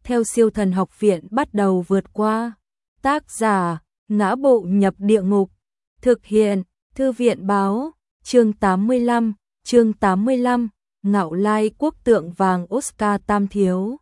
theo Siêu Thần Học Viện bắt đầu vượt qua. Tác giả: Ngã Bộ Nhập Địa Ngục. Thực hiện: Thư viện báo. Chương 85, Ngạo Lai Quốc tượng vàng Oscar Tam Thiếu.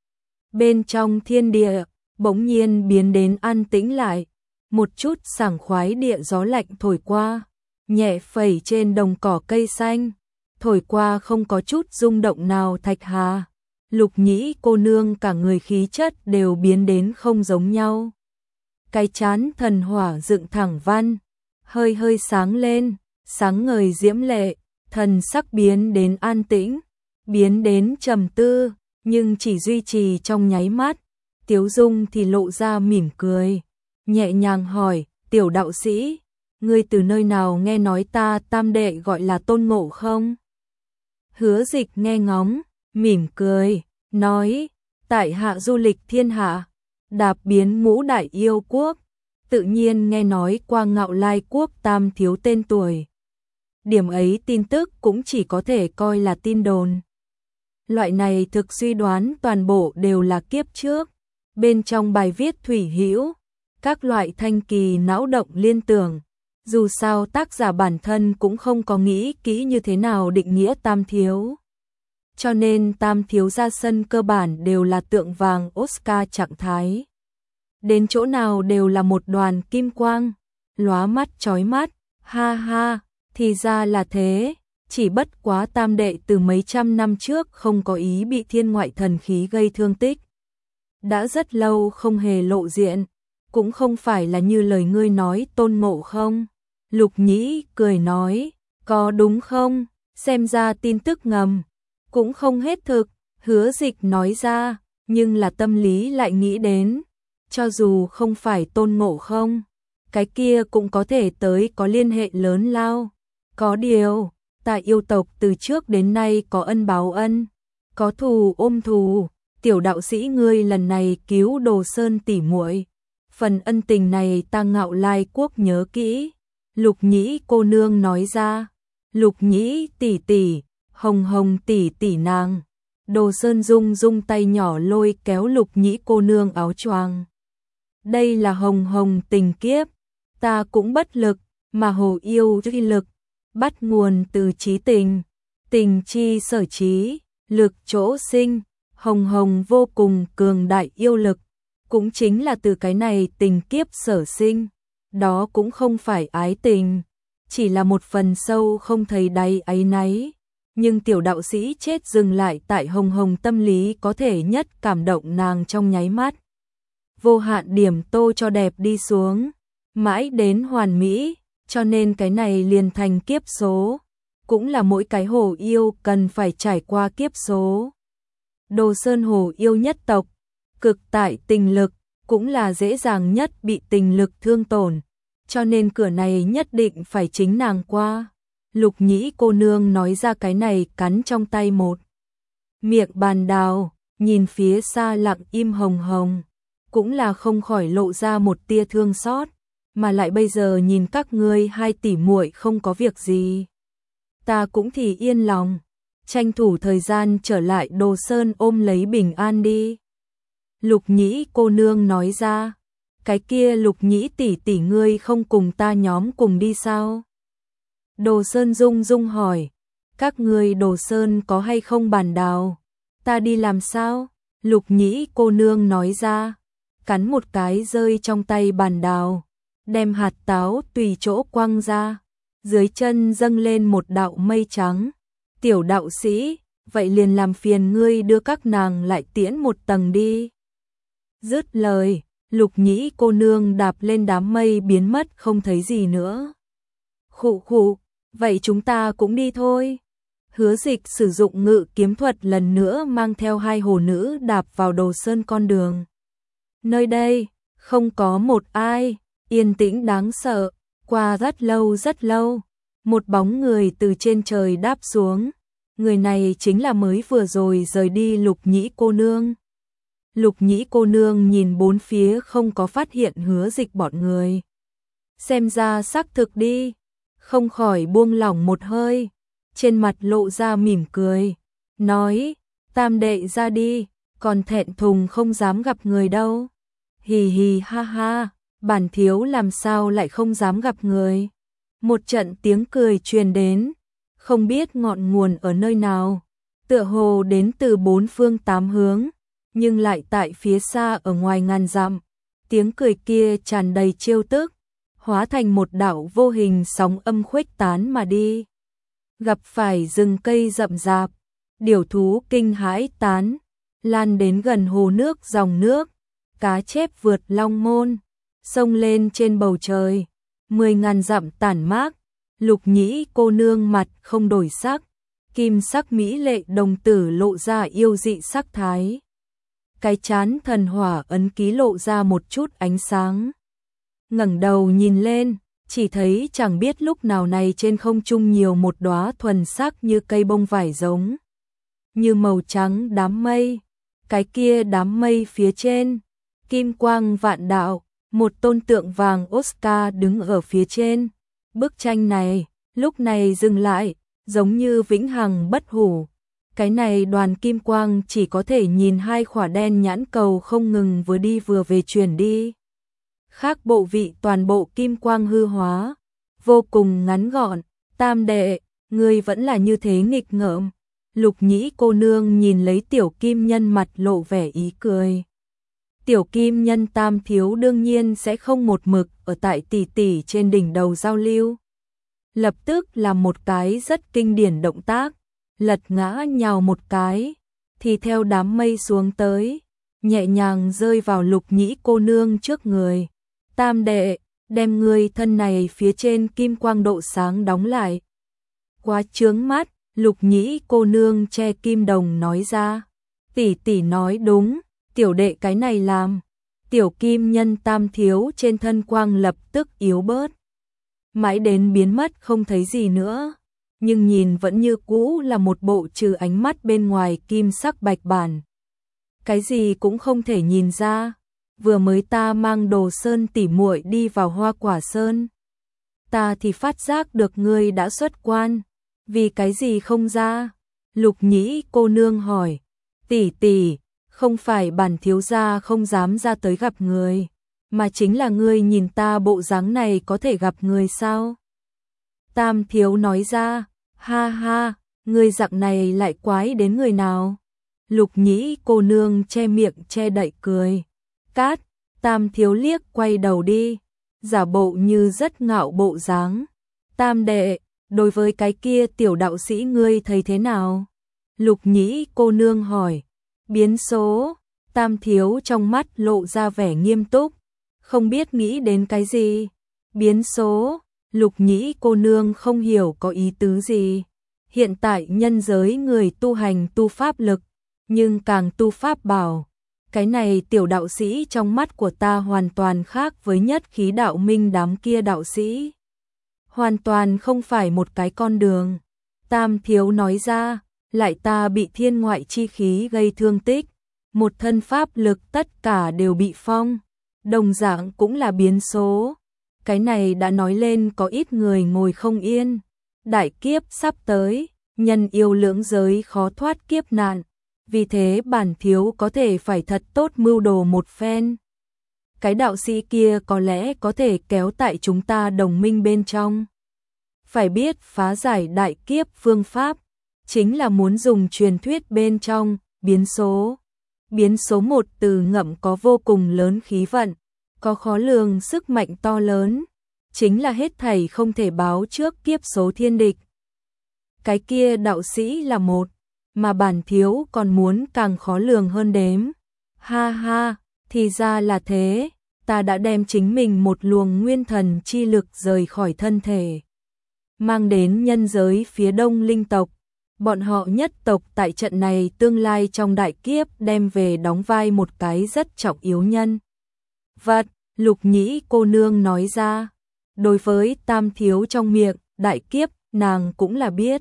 Bên trong thiên địa, bỗng nhiên biến đến an tĩnh lại, một chút sảng khoái địa gió lạnh thổi qua, nhẹ phẩy trên đồng cỏ cây xanh, thổi qua không có chút rung động nào. Thạch Hà, Lục Nhĩ cô nương cả người khí chất đều biến đến không giống nhau. Cái trán thần hỏa dựng thẳng văn, hơi hơi sáng lên, sáng ngời diễm lệ, thần sắc biến đến an tĩnh, biến đến trầm tư, nhưng chỉ duy trì trong nháy mắt. Tiếu Dung thì lộ ra mỉm cười, nhẹ nhàng hỏi: "Tiểu đạo sĩ, ngươi từ nơi nào nghe nói ta tam đệ gọi là Tôn Ngộ không?" Hứa Dịch nghe ngóng, mỉm cười, nói: "Tại hạ du lịch thiên hạ, đạp biến ngũ đại yêu quốc, tự nhiên nghe nói qua Ngạo Lai Quốc Tam Thiếu tên tuổi. Điểm ấy tin tức cũng chỉ có thể coi là tin đồn. Loại này thực suy đoán toàn bộ đều là kiếp trước." Bên trong bài viết thủy hữu các loại thanh kỳ não động liên tưởng, dù sao tác giả bản thân cũng không có nghĩ kỹ như thế nào định nghĩa Tam Thiếu. Cho nên Tam Thiếu ra sân cơ bản đều là tượng vàng Oscar trạng thái. Đến chỗ nào đều là một đoàn kim quang, lóa mắt chói mắt, ha ha, thì ra là thế, chỉ bất quá tam đệ từ mấy trăm năm trước không có ý bị thiên ngoại thần khí gây thương tích. Đã rất lâu không hề lộ diện, cũng không phải là như lời ngươi nói Tôn Ngộ không." Lục Nhĩ cười nói: "Có đúng không? Xem ra tin tức ngầm cũng không hết thực." Hứa Dịch nói ra, nhưng là tâm lý lại nghĩ đến, cho dù không phải Tôn Ngộ không, cái kia cũng có thể tới có liên hệ lớn lao. Có điều, tại yêu tộc từ trước đến nay có ân báo ân, có thù ôm thù. Tiểu đạo sĩ ngươi lần này cứu Đồ Sơn tỷ muội, phần ân tình này ta Ngạo Lai Quốc nhớ kỹ." Lục Nhĩ cô nương nói ra. "Lục Nhĩ tỷ tỷ, Hồng Hồng tỷ tỷ nàng." Đồ Sơn rung tay nhỏ lôi kéo Lục Nhĩ cô nương áo choàng. "Đây là Hồng Hồng tình kiếp, ta cũng bất lực, mà hồ yêu chi lực bắt nguồn từ trí tình, tình chi sở trí, lực chỗ sinh. Hồng Hồng vô cùng cường đại yêu lực, cũng chính là từ cái này tình kiếp sở sinh. Đó cũng không phải ái tình, chỉ là một phần sâu không thấy đáy áy náy. Nhưng tiểu đạo sĩ chết dừng lại tại Hồng Hồng tâm lý có thể nhất cảm động nàng trong nháy mắt. Vô hạn điểm tô cho đẹp đi xuống, mãi đến hoàn mỹ, cho nên cái này liền thành kiếp số, cũng là mỗi cái hồ yêu cần phải trải qua kiếp số. Đồ Sơn hồ yêu nhất tộc, cực tại tình lực, cũng là dễ dàng nhất bị tình lực thương tổn, cho nên cửa này nhất định phải chính nàng qua." Lục Nhĩ cô nương nói ra cái này, cắn trong tay một miệng bàn đào, nhìn phía xa lặng im Hồng Hồng, cũng là không khỏi lộ ra một tia thương xót, mà lại bây giờ nhìn các ngươi hai tỷ muội không có việc gì, ta cũng thì yên lòng, tranh thủ thời gian trở lại Đồ Sơn ôm lấy bình an đi." Lục Nhĩ cô nương nói ra. "Cái kia Lục Nhĩ tỷ tỷ ngươi không cùng ta nhóm cùng đi sao?" Đồ Sơn rung hỏi. "Các ngươi Đồ Sơn có hay không bàn đào? Ta đi làm sao?" Lục Nhĩ cô nương nói ra, cắn một cái rơi trong tay bàn đào, đem hạt táo tùy chỗ quăng ra, dưới chân dâng lên một đạo mây trắng. "Tiểu đạo sĩ, vậy liền làm phiền ngươi đưa các nàng lại tiễn một tầng đi." Dứt lời, Lục Nhĩ cô nương đạp lên đám mây biến mất không thấy gì nữa. "Khụ khụ, vậy chúng ta cũng đi thôi." Hứa Dịch sử dụng ngự kiếm thuật lần nữa mang theo hai hồ nữ đạp vào Đồ Sơn con đường. Nơi đây không có một ai, yên tĩnh đáng sợ. Qua rất lâu, một bóng người từ trên trời đáp xuống. Người này chính là mới vừa rồi rời đi Lục Nhĩ cô nương. Lục Nhĩ cô nương nhìn bốn phía không có phát hiện Hứa Dịch bọn người. Xem ra xác thực đi, không khỏi buông lỏng một hơi, trên mặt lộ ra mỉm cười, nói: "Tam đệ ra đi, còn thẹn thùng không dám gặp người đâu. Hì hì ha ha, bản thiếu làm sao lại không dám gặp người. Một trận tiếng cười truyền đến, không biết ngọn nguồn ở nơi nào, tựa hồ đến từ bốn phương tám hướng, nhưng lại tại phía xa ở ngoài ngàn dặm. Tiếng cười kia tràn đầy trêu tức, hóa thành một đạo vô hình sóng âm khuếch tán mà đi. Gặp phải rừng cây rậm rạp, điểu thú kinh hãi tán, lan đến gần hồ nước dòng nước, cá chép vượt long môn, sông lên trên bầu trời, 10.000 dặm tản mát. Lục Nhĩ cô nương mặt không đổi sắc, kim sắc mỹ lệ đồng tử lộ ra yêu dị sắc thái. Cái trán thần hỏa ấn ký lộ ra một chút ánh sáng. Ngẩng đầu nhìn lên, chỉ thấy chẳng biết lúc nào này trên không trung nhiều một đóa thuần sắc như cây bông vải giống, như màu trắng đám mây. Cái kia đám mây phía trên, kim quang vạn đạo, một tôn tượng vàng Oscar đứng ở phía trên. Bức tranh này, lúc này dừng lại, giống như vĩnh hằng bất hủ. Cái này đoàn kim quang chỉ có thể nhìn hai khỏa đen nhãn cầu không ngừng vừa đi vừa về chuyển đi. Khác bộ vị toàn bộ kim quang hư hóa, vô cùng ngắn gọn. Tam đệ, ngươi vẫn là như thế nghịch ngợm. Lục Nhĩ cô nương nhìn lấy tiểu kim nhân mặt lộ vẻ ý cười. Tiểu kim nhân Tam thiếu đương nhiên sẽ không một mực ở tại tỷ tỷ trên đỉnh đầu giao lưu. Lập tức làm một cái rất kinh điển động tác, lật ngã nhào một cái, thì theo đám mây xuống tới, nhẹ nhàng rơi vào Lục Nhĩ cô nương trước người. Tam đệ, đem người thân này phía trên kim quang độ sáng đóng lại. Quá chướng mắt, Lục Nhĩ cô nương che kim đồng nói ra. Tỷ tỷ nói đúng, tiểu đệ cái này làm. Tiểu kim nhân Tam thiếu trên thân quang lập tức yếu bớt, mãi đến biến mất không thấy gì nữa, nhưng nhìn vẫn như cũ là một bộ trừ ánh mắt bên ngoài kim sắc bạch bản. Cái gì cũng không thể nhìn ra. Vừa mới ta mang Đồ Sơn tỉ muội đi vào Hoa Quả Sơn, ta thì phát giác được ngươi đã xuất quan, vì cái gì không ra? Lục Nhĩ cô nương hỏi. Tỷ tỷ, không phải bản thiếu gia không dám ra tới gặp người, mà chính là ngươi nhìn ta bộ dáng này có thể gặp người sao? Tam thiếu nói ra. Ha ha, ngươi dạng này lại quái đến người nào? Lục Nhĩ cô nương che miệng che đậy cười. Cát, Tam thiếu liếc quay đầu đi, giả bộ như rất ngạo bộ dáng. Tam đệ, đối với cái kia tiểu đạo sĩ ngươi thấy thế nào? Lục Nhĩ cô nương hỏi. Biến số. Tam thiếu trong mắt lộ ra vẻ nghiêm túc, không biết nghĩ đến cái gì. Biến số. Lục Nhĩ cô nương không hiểu có ý tứ gì. Hiện tại nhân giới người tu hành tu pháp lực, nhưng càng tu pháp bảo. Cái này tiểu đạo sĩ trong mắt của ta hoàn toàn khác với nhất khí đạo minh đám kia đạo sĩ. Hoàn toàn không phải một cái con đường. Tam thiếu nói ra, lại ta bị thiên ngoại chi khí gây thương tích. Một thân pháp lực tất cả đều bị phong. Đồng dạng cũng là biến số. Cái này đã nói lên có ít người ngồi không yên. Đại kiếp sắp tới, nhân yêu lưỡng giới khó thoát kiếp nạn. Vì thế bản thiếu có thể phải thật tốt mưu đồ một phen. Cái đạo sĩ kia có lẽ có thể kéo tại chúng ta đồng minh bên trong. Phải biết phá giải đại kiếp phương pháp, chính là muốn dùng truyền thuyết bên trong, biến số. Biến số một từ ngậm có vô cùng lớn khí vận, có khó lường sức mạnh to lớn, chính là hết thảy không thể báo trước kiếp số thiên địch. Cái kia đạo sĩ là một, mà bản thiếu còn muốn càng khó lường hơn đếm. Ha ha, thì ra là thế, ta đã đem chính mình một luồng nguyên thần chi lực rời khỏi thân thể, mang đến nhân giới phía đông linh tộc. Bọn họ nhất tộc tại trận này tương lai trong đại kiếp đem về đóng vai một cái rất trọng yếu nhân vật. Lục Nhĩ cô nương nói ra. Đối với Tam thiếu trong miệng đại kiếp, nàng cũng là biết.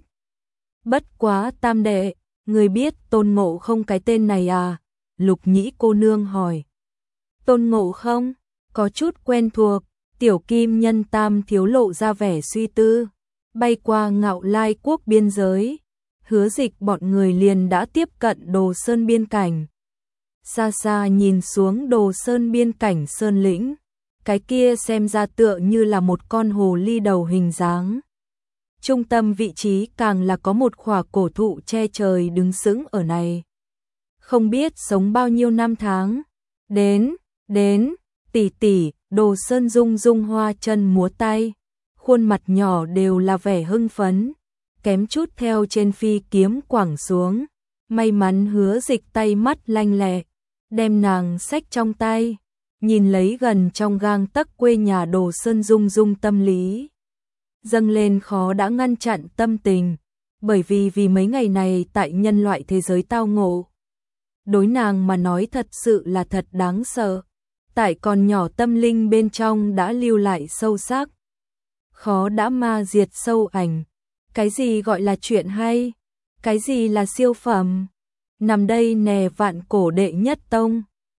Bất quá Tam đệ, người biết Tôn Ngộ Không cái tên này à? Lục Nhĩ cô nương hỏi. Tôn Ngộ Không, có chút quen thuộc. Tiểu kim nhân Tam thiếu lộ ra vẻ suy tư, bay qua Ngạo Lai quốc biên giới. Hứa Dịch bọn người liền đã tiếp cận Đồ Sơn biên cảnh. xa xa nhìn xuống Đồ Sơn biên cảnh sơn lĩnh, cái kia xem ra tựa như là một con hồ ly đầu hình dáng. Trung tâm vị trí càng là có một khỏa cổ thụ che trời đứng sững ở này. Không biết sống bao nhiêu năm tháng. Đến, tỷ tỷ, Đồ Sơn rung rung hoa chân múa tay, khuôn mặt nhỏ đều là vẻ hưng phấn, kém chút theo trên phi kiếm quẳng xuống, may mắn Hứa Dịch tay mắt lanh lẹ, đem nàng xách trong tay, nhìn lấy gần trong gang tấc quê nhà Đồ Sơn rung rung tâm lý. Dâng lên khó đã ngăn chặn tâm tình, bởi vì mấy ngày này tại nhân loại thế giới tao ngộ. Đối nàng mà nói thật sự là thật đáng sợ, tại còn nhỏ tâm linh bên trong đã lưu lại sâu sắc. Khó đã ma diệt sâu ảnh, cái gì gọi là chuyện hay, cái gì là siêu phẩm, nằm đây nè vạn cổ đệ nhất tông.